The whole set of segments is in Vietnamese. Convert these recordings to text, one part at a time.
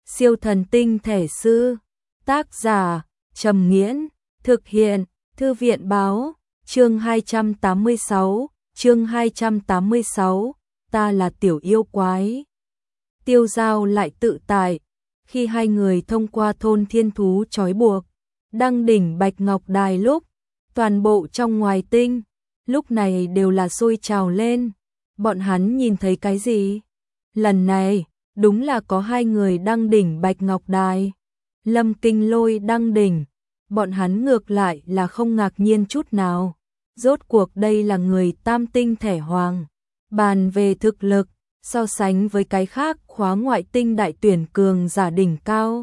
Siêu thần tinh thể sư. Tác giả Trầm Nghiễn. Thực hiện Thư viện Báo. Chương 286. Ta là tiểu yêu quái. Tiêu Giao lại tự tại. Khi hai người thông qua thôn thiên thú trói buộc, đăng đỉnh Bạch Ngọc Đài lúc, toàn bộ trong ngoài tinh, lúc này đều là sôi trào lên. Bọn hắn nhìn thấy cái gì? Lần này, đúng là có hai người đăng đỉnh Bạch Ngọc Đài. Lâm Kinh Lôi đăng đỉnh, bọn hắn ngược lại là không ngạc nhiên chút nào. Rốt cuộc đây là người tam tinh thể hoàng. Bàn về thực lực, so sánh với cái khác khóa ngoại tinh đại tuyển cường giả đỉnh cao,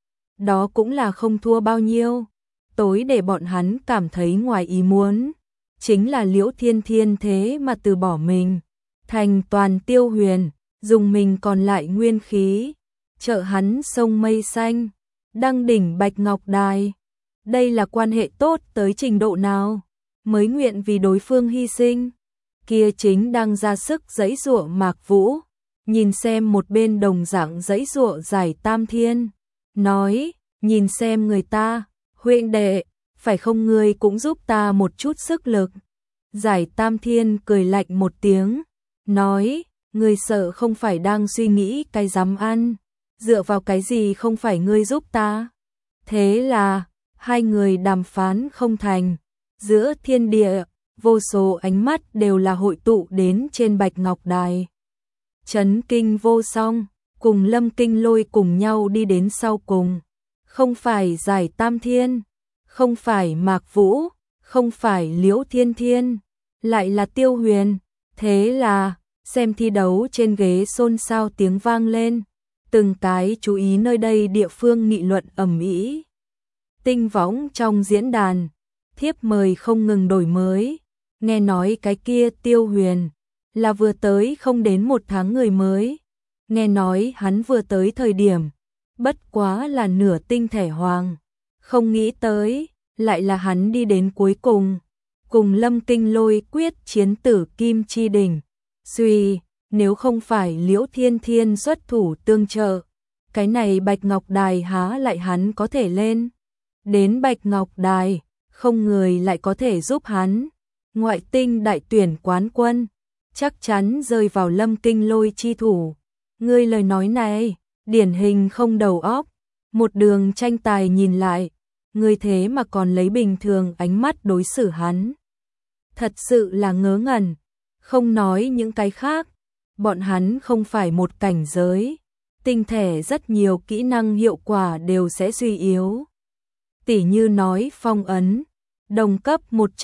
đó cũng là không thua bao nhiêu. Tối để bọn hắn cảm thấy ngoài ý muốn, chính là Liễu Thiên Thiên thế mà từ bỏ mình, thành toàn Tiêu Huyền, dùng mình còn lại nguyên khí, trợ hắn sông mây xanh, đăng đỉnh Bạch Ngọc Đài. Đây là quan hệ tốt tới trình độ nào, mới nguyện vì đối phương hy sinh. Kia chính đang ra sức giãy giụa Mạc Vũ, nhìn xem một bên đồng dạng giãy giụa Giải Tam Thiên, nói, nhìn xem người ta, huynh đệ, phải không ngươi cũng giúp ta một chút sức lực. Giải Tam Thiên cười lạnh một tiếng, nói, ngươi sợ không phải đang suy nghĩ cái dám ăn, dựa vào cái gì không phải ngươi giúp ta. Thế là, hai người đàm phán không thành, giữa thiên địa, vô số ánh mắt đều là hội tụ đến trên Bạch Ngọc Đài. Chấn Kinh vô song, cùng Lâm Kinh Lôi cùng nhau đi đến sau cùng. Không phải Giải Tam Thiên, không phải Mạc Vũ, không phải Liễu Thiên Thiên, lại là Tiêu Huyền. Thế là, xem thi đấu trên ghế xôn xao tiếng vang lên, từng cái chú ý nơi đây địa phương nghị luận ầm ĩ. Tinh võng trong diễn đàn, thiếp mời không ngừng đổi mới. Nghe nói cái kia Tiêu Huyền là vừa tới không đến một tháng người mới. Nghe nói hắn vừa tới thời điểm bất quá là nửa tinh thể hoàng, không nghĩ tới lại là hắn đi đến cuối cùng, cùng Lâm Kinh Lôi quyết chiến tử Kim Chi Đỉnh. Suy, nếu không phải Liễu Thiên Thiên xuất thủ tương trợ, cái này Bạch Ngọc Đài há lại hắn có thể lên. Đến Bạch Ngọc Đài, không người lại có thể giúp hắn. Ngoại tinh đại tuyển quán quân, chắc chắn rơi vào Lâm Kinh Lôi chi thủ. Ngươi lời nói này, điển hình không đầu óc. Một đường tranh tài nhìn lại, ngươi thế mà còn lấy bình thường ánh mắt đối xử hắn. Thật sự là ngớ ngẩn, không nói những cái khác, bọn hắn không phải một cảnh giới. Tinh thể rất nhiều kỹ năng hiệu quả đều sẽ suy yếu. Tỉ như nói phong ấn, đồng cấp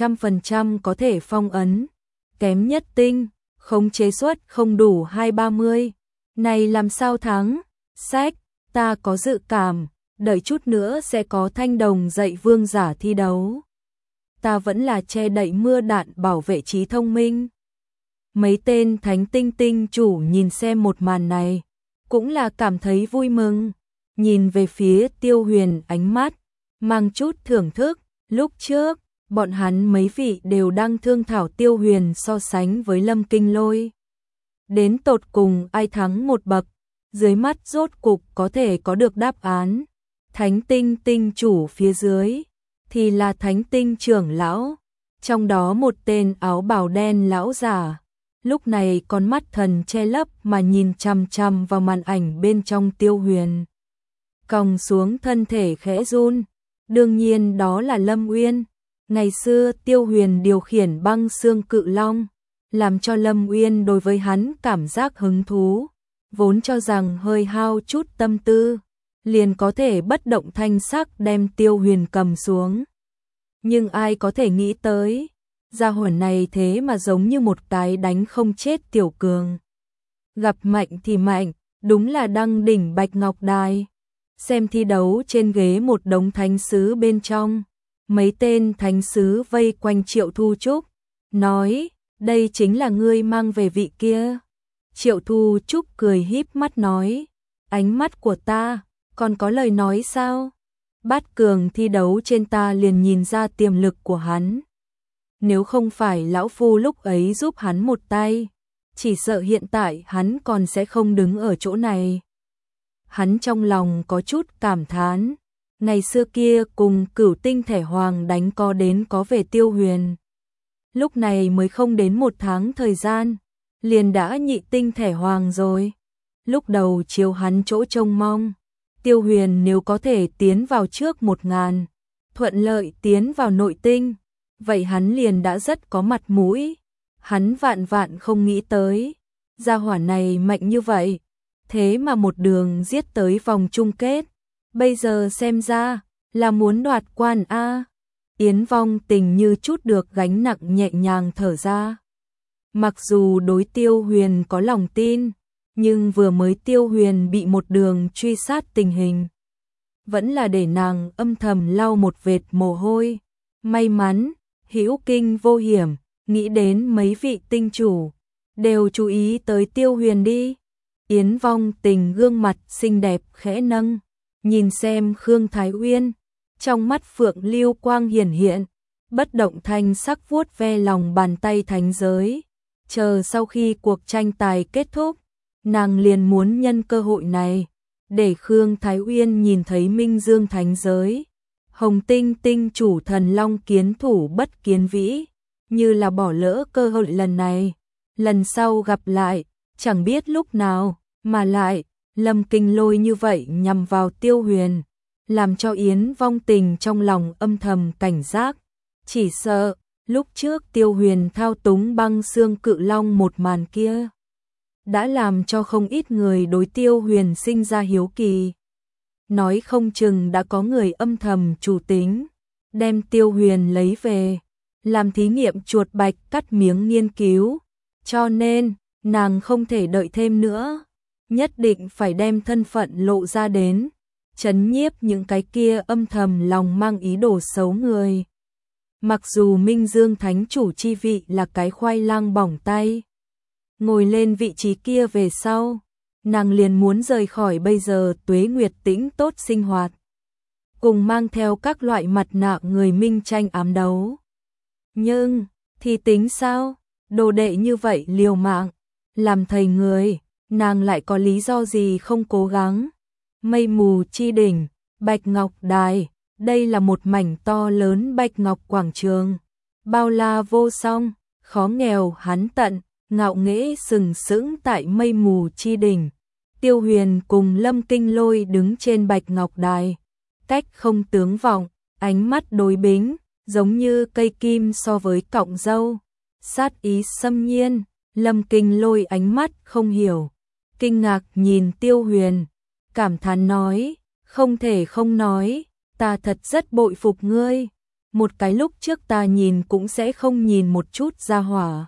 100% có thể phong ấn, kém nhất tinh, khống chế suất không đủ 2-30. Này làm sao thắng? Sách, ta có dự cảm, đợi chút nữa sẽ có thanh đồng dạy vương giả thi đấu. Ta vẫn là che đậy mưa đạn bảo vệ trí thông minh. Mấy tên thánh tinh tinh chủ nhìn xem một màn này, cũng là cảm thấy vui mừng, nhìn về phía Tiêu Huyền ánh mắt mang chút thưởng thức. Lúc trước, bọn hắn mấy vị đều đang thương thảo Tiêu Huyền so sánh với Lâm Kinh Lôi. Đến tột cùng ai thắng một bậc, dưới mắt rốt cục có thể có được đáp án. Thánh tinh tinh chủ phía dưới, thì là thánh tinh trưởng lão, trong đó một tên áo bào đen lão giả. Lúc này con mắt thần che lấp mà nhìn chằm chằm vào màn ảnh bên trong Tiêu Huyền. Còng xuống thân thể khẽ run. Đương nhiên đó là Lâm Uyên. Ngày xưa Tiêu Huyền điều khiển băng xương cự long, làm cho Lâm Uyên đối với hắn cảm giác hứng thú. Vốn cho rằng hơi hao chút tâm tư, liền có thể bất động thanh sắc đem Tiêu Huyền cầm xuống. Nhưng ai có thể nghĩ tới, gia hỏa này thế mà giống như một cái đánh không chết tiểu cường. Gặp mạnh thì mạnh, đúng là đăng đỉnh Bạch Ngọc Đài. Xem thi đấu trên ghế một đống thánh sứ bên trong, mấy tên thánh sứ vây quanh Triệu Thu Trúc, nói, đây chính là ngươi mang về vị kia. Triệu Thu Trúc cười híp mắt nói, ánh mắt của ta, còn có lời nói sao? Bát cường thi đấu trên ta liền nhìn ra tiềm lực của hắn. Nếu không phải lão phu lúc ấy giúp hắn một tay, chỉ sợ hiện tại hắn còn sẽ không đứng ở chỗ này. hắn trong lòng có chút cảm thán. Ngày xưa kia cùng Cửu Tinh Thẻ Hoàng đánh có đến có về Tiêu Huyền. Lúc này mới không đến 1 tháng thời gian, liền đã nhị tinh Thẻ Hoàng rồi. Lúc đầu chiếu hắn chỗ trông mong, Tiêu Huyền nếu có thể tiến vào trước 1000, thuận lợi tiến vào nội tinh, vậy hắn liền đã rất có mặt mũi. Hắn vạn vạn không nghĩ tới, gia hỏa này mạnh như vậy, thế mà một đường giết tới vòng chung kết. Bây giờ xem ra là muốn đoạt quan a. Yến Vong Tình như chút được gánh nặng nhẹ nhàng thở ra. Mặc dù đối Tiêu Huyền có lòng tin, nhưng vừa mới Tiêu Huyền bị một đường truy sát tình hình, vẫn là để nàng âm thầm lau một vệt mồ hôi. May mắn, hữu kinh vô hiểm, nghĩ đến mấy vị tinh chủ đều chú ý tới Tiêu Huyền đi. Yến Vong Tình gương mặt xinh đẹp khẽ nâng, nhìn xem Khương Thái Uyên, trong mắt phượng lưu quang hiển hiện, bất động thanh sắc vuốt ve lòng bàn tay thánh giới. Chờ sau khi cuộc tranh tài kết thúc, nàng liền muốn nhân cơ hội này để Khương Thái Uyên nhìn thấy Minh Dương thánh giới. Hồng Tinh tinh chủ thần long kiến thủ bất kiến vĩ, như là bỏ lỡ cơ hội lần này. Lần sau gặp lại, chẳng biết lúc nào, mà lại, Lâm Kinh Lôi như vậy nhằm vào Tiêu Huyền, làm cho Yến Vong Tình trong lòng âm thầm cảnh giác. Chỉ sợ, lúc trước Tiêu Huyền thao túng băng xương cự long một màn kia, đã làm cho không ít người đối Tiêu Huyền sinh ra hiếu kỳ. Nói không chừng đã có người âm thầm chủ tính, đem Tiêu Huyền lấy về, làm thí nghiệm chuột bạch cắt miếng nghiên cứu. Cho nên, nàng không thể đợi thêm nữa, nhất định phải đem thân phận lộ ra đến, trấn nhiếp những cái kia âm thầm lòng mang ý đồ xấu người. Mặc dù Minh Dương thánh chủ chi vị là cái khoai lang bỏng tay, ngồi lên vị trí kia về sau, nàng liền muốn rời khỏi bây giờ Tuế Nguyệt tĩnh tốt sinh hoạt, cùng mang theo các loại mặt nạ người minh tranh ám đấu. Nhưng, thì tính sao? Đồ đệ như vậy liều mạng, làm thầy người, nàng lại có lý do gì không cố gắng? Mây mù chi đỉnh, Bạch Ngọc Đài, đây là một mảnh to lớn Bạch Ngọc quảng trường, bao la vô song, khó nghèo hắn tận, ngạo nghễ sừng sững tại mây mù chi đỉnh. Tiêu Huyền cùng Lâm Kinh Lôi đứng trên Bạch Ngọc Đài, cách không tướng vọng, ánh mắt đối bính, giống như cây kim so với cọng dâu. Sát ý xâm nhiên, Lâm Kinh Lôi ánh mắt không hiểu, kinh ngạc nhìn Tiêu Huyền, cảm thán nói, không thể không nói, ta thật rất bội phục ngươi, một cái lúc trước ta nhìn cũng sẽ không nhìn một chút ra hỏa.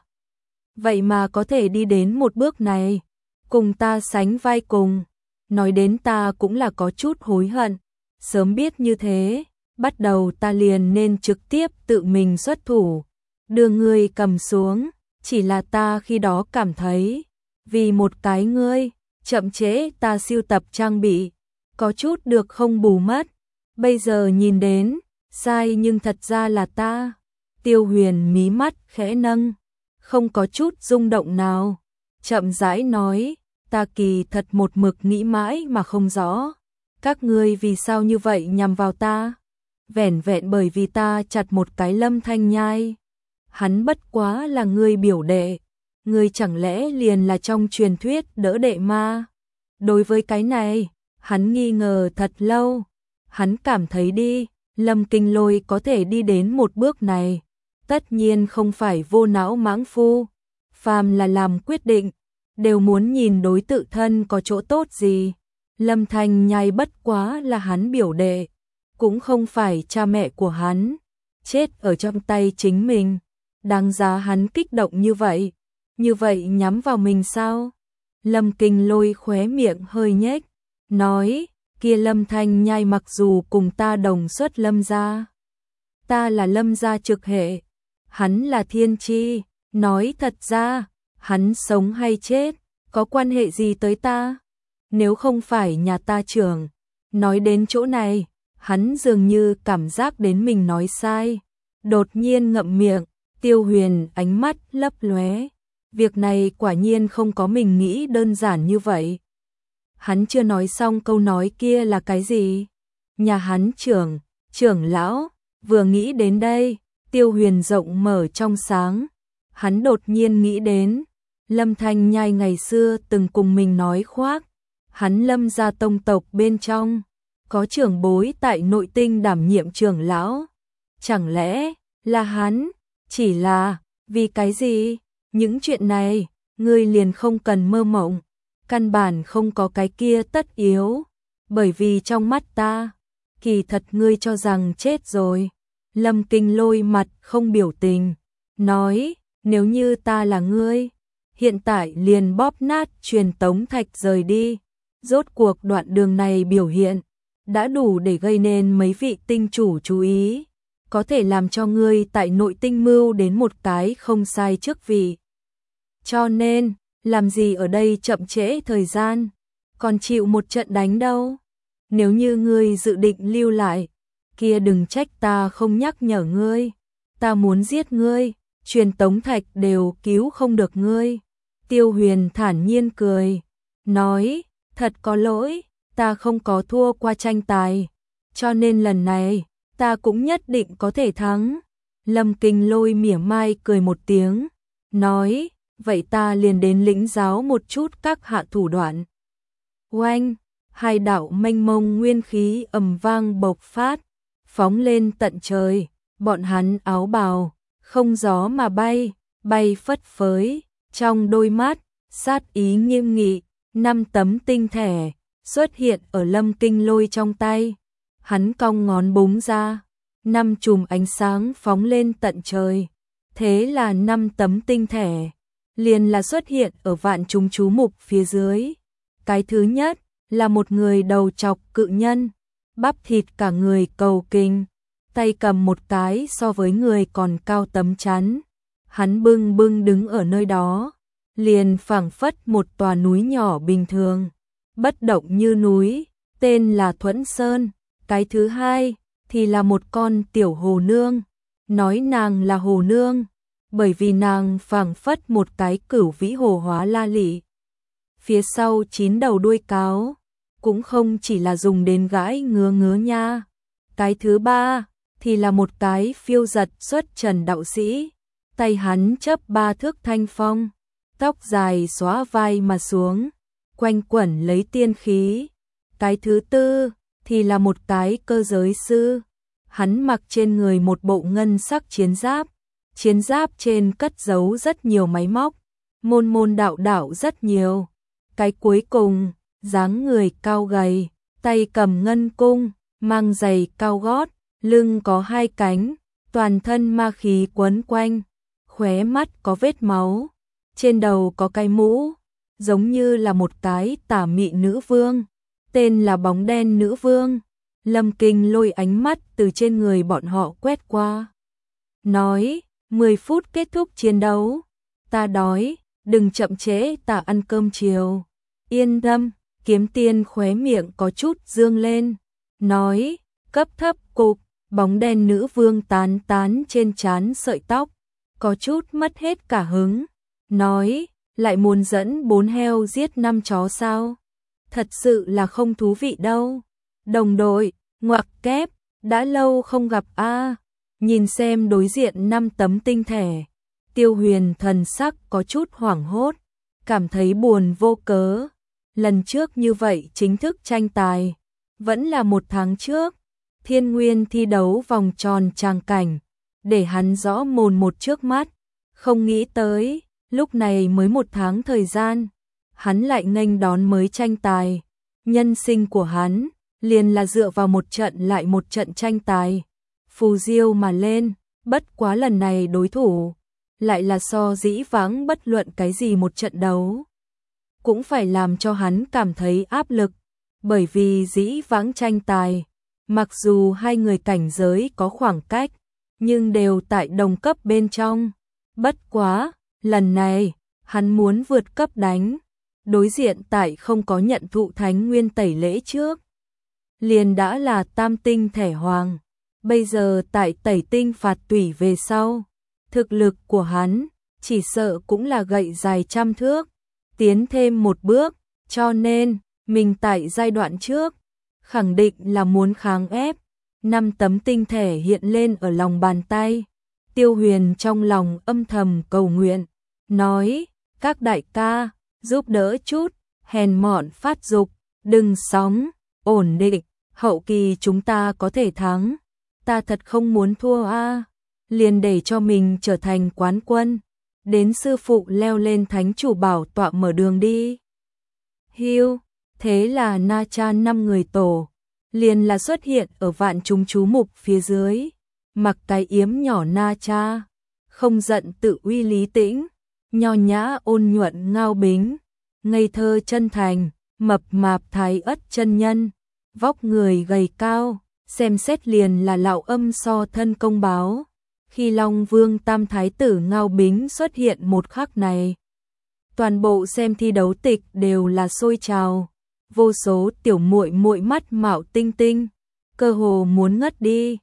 Vậy mà có thể đi đến một bước này, cùng ta sánh vai cùng, nói đến ta cũng là có chút hối hận, sớm biết như thế, bắt đầu ta liền nên trực tiếp tự mình xuất thủ, đưa ngươi cầm xuống, chỉ là ta khi đó cảm thấy, vì một cái ngươi, chậm trễ ta sưu tập trang bị, có chút được không bù mất, bây giờ nhìn đến, sai nhưng thật ra là ta. Tiêu Huyền mí mắt khẽ nâng, không có chút rung động nào, chậm rãi nói, ta kỳ thật một mực nghĩ mãi mà không rõ, các ngươi vì sao như vậy nhằm vào ta, vẻn vẹn bởi vì ta chặt một cái Lâm Thanh Nhai. Hắn bất quá là ngươi biểu đệ, ngươi chẳng lẽ liền là trong truyền thuyết đỡ đệ ma? Đối với cái này, hắn nghi ngờ thật lâu, hắn cảm thấy đi, Lâm Kinh Lôi có thể đi đến một bước này, tất nhiên không phải vô não mãng phu, phàm là làm quyết định, đều muốn nhìn đối tự thân có chỗ tốt gì. Lâm Thanh Nhai bất quá là hắn biểu đệ, cũng không phải cha mẹ của hắn, chết ở trong tay chính mình. Đáng giá hắn kích động như vậy nhắm vào mình sao? Lâm Kinh Lôi khóe miệng hơi nhếch, nói, kia Lâm Thanh Nhai mặc dù cùng ta đồng xuất Lâm gia, ta là Lâm gia trực hệ, hắn là thiên chi, nói thật ra, hắn sống hay chết, có quan hệ gì tới ta? Nếu không phải nhà ta trưởng, nói đến chỗ này, hắn dường như cảm giác đến mình nói sai, đột nhiên ngậm miệng. Tiêu Huyền ánh mắt lấp lóe, việc này quả nhiên không có mình nghĩ đơn giản như vậy. Hắn chưa nói xong câu nói kia là cái gì? Nhà hắn trưởng lão, vừa nghĩ đến đây, Tiêu Huyền rộng mở trong sáng. Hắn đột nhiên nghĩ đến, Lâm Thanh Nhai ngày xưa từng cùng mình nói khoác, hắn Lâm gia tông tộc bên trong, có trưởng bối tại nội tinh đảm nhiệm trưởng lão. Chẳng lẽ là hắn? Chỉ là, vì cái gì? Những chuyện này, ngươi liền không cần mơ mộng, căn bản không có cái kia tất yếu, bởi vì trong mắt ta, kỳ thật ngươi cho rằng chết rồi. Lâm Kinh Lôi mặt không biểu tình, nói, nếu như ta là ngươi, hiện tại liền bóp nát truyền tống thạch rời đi. Rốt cuộc đoạn đường này biểu hiện, đã đủ để gây nên mấy vị tinh chủ chú ý, có thể làm cho ngươi tại nội tinh mưu đến một cái không sai chức vị. Cho nên, làm gì ở đây chậm trễ thời gian, còn chịu một trận đánh đâu. Nếu như ngươi dự định lưu lại, kia đừng trách ta không nhắc nhở ngươi, ta muốn giết ngươi, truyền tống thạch đều cứu không được ngươi. Tiêu Huyền thản nhiên cười, nói, thật có lỗi, ta không có thua qua tranh tài, cho nên lần này, ta cũng nhất định có thể thắng. Lâm Kinh Lôi mỉa mai cười một tiếng, nói, vậy ta liền đến lĩnh giáo một chút các hạ thủ đoạn. Oanh, hai đạo mênh mông nguyên khí ầm vang bộc phát, phóng lên tận trời, bọn hắn áo bào, không gió mà bay, bay phất phới, trong đôi mắt, sát ý nghiêm nghị, 5 tấm tinh thẻ xuất hiện ở Lâm Kinh Lôi trong tay. Hắn cong ngón búng ra, 5 chùm ánh sáng phóng lên tận trời. Thế là 5 tấm tinh thẻ, liền là xuất hiện ở vạn chúng chú mục phía dưới. Cái thứ nhất là một người đầu trọc cự nhân, bắp thịt cả người cầu kình, tay cầm một cái so với người còn cao tấm chắn. Hắn bưng bưng đứng ở nơi đó, liền phảng phất một tòa núi nhỏ bình thường, bất động như núi, tên là Thuẫn Sơn. Cái thứ hai thì là một con tiểu hồ nương, nói nàng là hồ nương, bởi vì nàng phảng phất một cái cửu vĩ hồ hóa la lị. Phía sau 9 đầu đuôi cáo, cũng không chỉ là dùng đến gãi ngứa nha. Cái thứ ba thì là một cái phiêu giật xuất trần đạo sĩ, tay hắn chấp 3 thước thanh phong, tóc dài xóa vai mà xuống, quanh quẩn lấy tiên khí. Cái thứ tư thì là một cái cơ giới sư, hắn mặc trên người một bộ ngân sắc chiến giáp trên cất giấu rất nhiều máy móc, môn đạo rất nhiều. Cái cuối cùng, dáng người cao gầy, tay cầm ngân cung, mang giày cao gót, lưng có 2 cánh, toàn thân ma khí quấn quanh, khóe mắt có vết máu, trên đầu có cái mũ, giống như là một cái tà mị nữ vương, tên là bóng đen nữ vương. Lâm Kinh Lôi ánh mắt từ trên người bọn họ quét qua, nói, 10 phút kết thúc chiến đấu, ta đói, đừng chậm trễ ta ăn cơm chiều. Yên tâm, Kiếm Tiên khóe miệng có chút dương lên, nói, cấp thấp cục. Bóng đen nữ vương tán trên trán sợi tóc, có chút mất hết cả hứng, nói, lại muốn dẫn 4 heo giết 5 chó sao? Thật sự là không thú vị đâu. Đồng đội, ngoặc kép, đã lâu không gặp a. Nhìn xem đối diện 5 tấm tinh thẻ, Tiêu Huyền thần sắc có chút hoảng hốt, cảm thấy buồn vô cớ. Lần trước như vậy chính thức tranh tài, vẫn là 1 tháng trước. Thiên Nguyên thi đấu vòng tròn tràng cảnh, để hắn rõ mồn một trước mắt, không nghĩ tới, lúc này mới 1 tháng thời gian, hắn lại nghênh đón mới tranh tài. Nhân sinh của hắn, liền là dựa vào một trận lại một trận tranh tài, phù diêu mà lên, bất quá lần này đối thủ, lại là so dĩ vãng bất luận cái gì một trận đấu, cũng phải làm cho hắn cảm thấy áp lực, bởi vì dĩ vãng tranh tài, mặc dù hai người cảnh giới có khoảng cách, nhưng đều tại đồng cấp bên trong. Bất quá, lần này, hắn muốn vượt cấp đánh, đối diện tại không có nhận thụ thánh nguyên tẩy lễ trước, liền đã là tam tinh thẻ hoàng, bây giờ tại tẩy tinh phạt tủy về sau, thực lực của hắn, chỉ sợ cũng là gậy dài trăm thước, tiến thêm một bước, cho nên, Mình tại giai đoạn trước, khẳng định là muốn kháng ép. 5 tấm tinh thể hiện lên ở lòng bàn tay. Tiêu Huyền trong lòng âm thầm cầu nguyện, nói, các đại ca, giúp đỡ chút, hèn mọn phát dục, đừng sóng, ổn định, hậu kỳ chúng ta có thể thắng. Ta thật không muốn thua a, liền để cho mình trở thành quán quân. Đến sư phụ leo lên thánh chủ bảo tọa mở đường đi. Hiu, thế là Na Cha 5 người tổ, liền là xuất hiện ở vạn chúng chú mục phía dưới. Mặc cái yếm nhỏ Na Cha, không giận tự uy Lý Tĩnh, nho nhã ôn nhuận Ngao Bính, ngây thơ chân thành, mập mạp Thái Ất chân nhân, vóc người gầy cao, xem xét liền là lão âm so thân công báo. Khi Long Vương Tam Thái tử Ngao Bính xuất hiện một khắc này, toàn bộ xem thi đấu tịch đều là sôi trào, vô số tiểu muội muội mắt mạo tinh tinh, cơ hồ muốn ngất đi.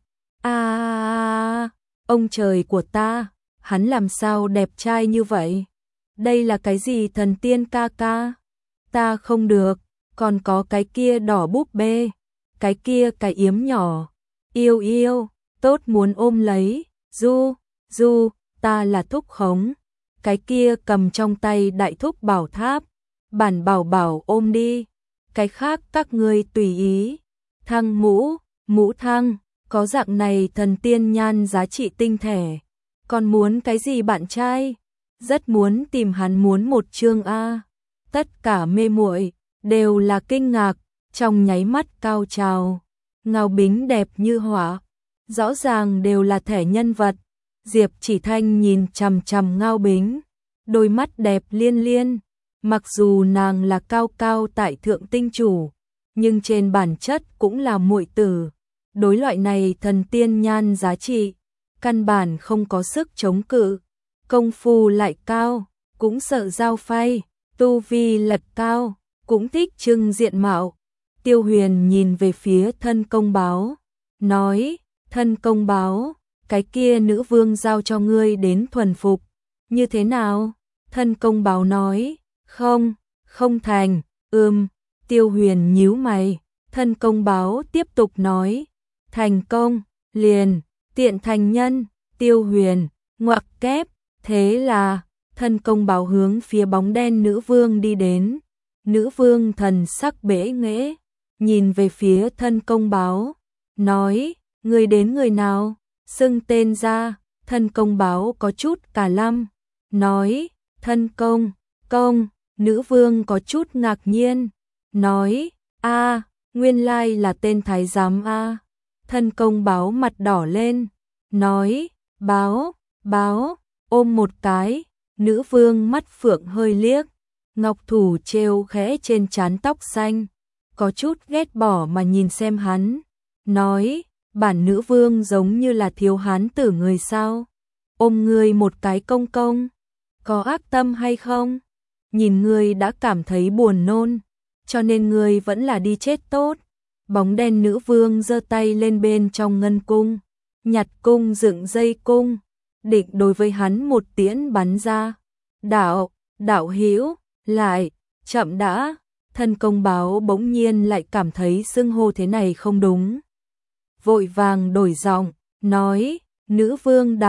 Ông trời của ta, hắn làm sao đẹp trai như vậy? Đây là cái gì thần tiên ca ca? Ta không được, còn có cái kia đỏ búp bê, cái kia cái yếm nhỏ, yêu yêu, tốt muốn ôm lấy. Du, ta là thúc khống, cái kia cầm trong tay đại thúc bảo tháp, bản bảo bảo ôm đi, cái khác các ngươi tùy ý. Thăng mũ thăng, có dạng này thần tiên nhan giá trị tinh thể, còn muốn cái gì bạn trai? Rất muốn tìm hắn muốn một chương a. Tất cả mê muội đều là kinh ngạc, trong nháy mắt cao trào. Ngao Bính đẹp như họa, rõ ràng đều là thẻ nhân vật. Diệp Chỉ Thanh nhìn chằm chằm Ngao Bính, đôi mắt đẹp liên liên. Mặc dù nàng là cao cao tại thượng tinh chủ, nhưng trên bản chất cũng là muội tử. Đối loại này thần tiên nhan giá trị, căn bản không có sức chống cự. Công phu lại cao, cũng sợ giao phay, tu vi lật cao, cũng thích trưng diện mạo. Tiêu Huyền nhìn về phía thân công báo, nói, thân công báo, cái kia nữ vương giao cho ngươi đến thuần phục, như thế nào? Thân công báo nói, không thành, Tiêu Huyền nhíu mày, thân công báo tiếp tục nói, thành công, liền, tiện thành nhân. Tiêu Huyền, ngoặc kép, thế là, thân công báo hướng phía bóng đen nữ vương đi đến. Nữ vương thần sắc bẽ nghễ, nhìn về phía thân công báo, nói, người đến người nào, xưng tên ra. Thân công báo có chút cả lăm, nói, thân công, nữ vương có chút ngạc nhiên, nói, nguyên lai là tên thái giám a. Thân công báo mặt đỏ lên, nói, báo, ôm một cái. Nữ vương mắt phượng hơi liếc, ngọc thủ treo khẽ trên trán tóc xanh, có chút ghét bỏ mà nhìn xem hắn, nói, bản nữ vương giống như là thiếu hán tử người sao? Ôm ngươi một cái công, có ác tâm hay không? Nhìn ngươi đã cảm thấy buồn nôn, cho nên ngươi vẫn là đi chết tốt. Bóng đen nữ vương giơ tay lên bên trong ngân cung, nhặt cung dựng dây cung, định đối với hắn một tiễn bắn ra. Đạo hữu, lại, chậm đã. Thân công báo bỗng nhiên lại cảm thấy xưng hô thế này không đúng, vội vàng đổi giọng, nói, nữ vương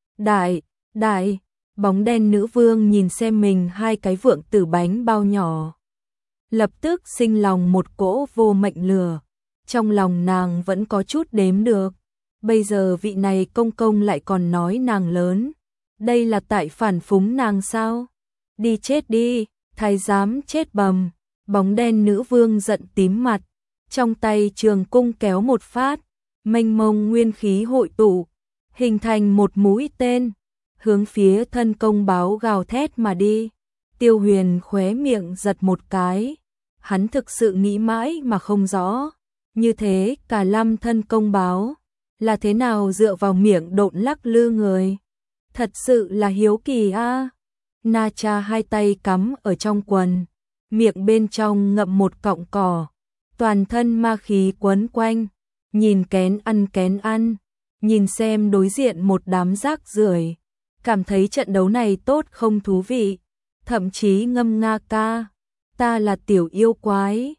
đại. Bóng đen nữ vương nhìn xem mình hai cái vượng tử bánh bao nhỏ, lập tức sinh lòng một cỗ vô mệnh lửa. Trong lòng nàng vẫn có chút đếm được, bây giờ vị này công lại còn nói nàng lớn, đây là tại phản phúng nàng sao? Đi chết đi, thái giám chết bầm. Bóng đen nữ vương giận tím mặt, trong tay trường cung kéo một phát, mênh mông nguyên khí hội tụ, hình thành một mũi tên, hướng phía thân công báo gào thét mà đi. Tiêu Huyền khóe miệng giật một cái, hắn thực sự nghĩ mãi mà không rõ, như thế cả năm thân công báo là thế nào dựa vào miệng độn lắc lư người, thật sự là hiếu kỳ a. Na Cha hai tay cắm ở trong quần, miệng bên trong ngậm một cọng cỏ, toàn thân ma khí quấn quanh, nhìn kén ăn, nhìn xem đối diện một đám rác rưởi, cảm thấy trận đấu này tốt không thú vị, thậm chí ngâm nga ca, ta là tiểu yêu quái,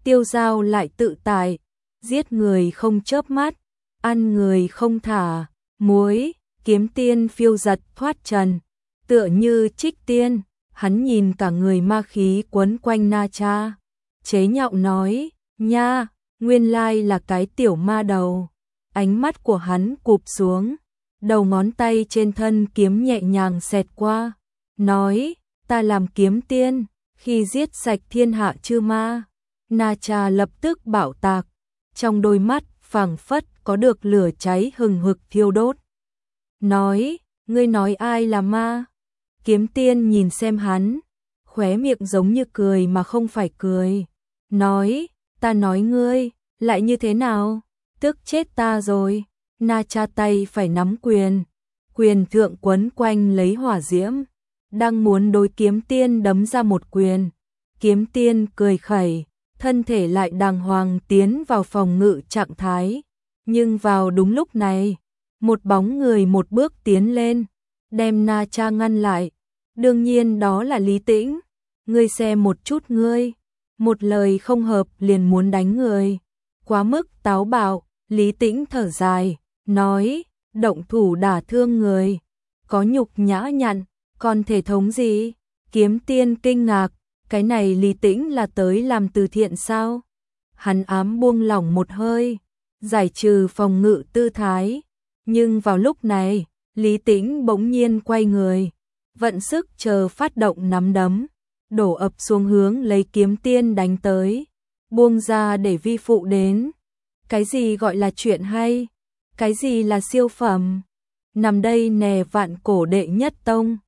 Tiêu Dao lại tự tại, giết người không chớp mắt, ăn người không thả, muối, Kiếm Tiên phiêu giật thoát trần, tựa như trích tiên, hắn nhìn cả người ma khí quấn quanh Na Cha, chế nhạo nói, nha, nguyên lai là cái tiểu ma đầu. Ánh mắt của hắn cụp xuống, đầu ngón tay trên thân kiếm nhẹ nhàng xẹt qua, nói, ta làm kiếm tiên, khi giết sạch thiên hạ chư ma. Na Cha lập tức bạo tạc, trong đôi mắt phảng phất có được lửa cháy hừng hực thiêu đốt. Nói, ngươi nói ai là ma? Kiếm Tiên nhìn xem hắn, khóe miệng giống như cười mà không phải cười. Nói, ta nói ngươi, lại như thế nào? Tức chết ta rồi. Na Cha tay phải nắm quyền, quyền thượng quấn quanh lấy hỏa diễm, đang muốn đối Kiếm Tiên đấm ra một quyền. Kiếm Tiên cười khẩy, thân thể lại đàng hoàng tiến vào phòng ngự trạng thái. Nhưng vào đúng lúc này, một bóng người một bước tiến lên, đem Na Cha ngăn lại. Đương nhiên đó là Lý Tĩnh. Ngươi xem một chút ngươi, một lời không hợp liền muốn đánh người, quá mức táo bạo. Lý Tĩnh thở dài, nói, động thủ đả thương người, có nhục nhã nhặn, còn thể thống gì? Kiếm Tiên kinh ngạc, cái này Lý Tĩnh là tới làm từ thiện sao? Hắn ám buông lỏng một hơi, giải trừ phòng ngự tư thái. Nhưng vào lúc này, Lý Tĩnh bỗng nhiên quay người, vận sức chờ phát động nắm đấm, đổ ập xuống hướng lấy Kiếm Tiên đánh tới. Buông ra để vi phụ đến. Cái gì gọi là chuyện hay? Cái gì là siêu phẩm? Nằm đây nè vạn cổ đệ nhất tông.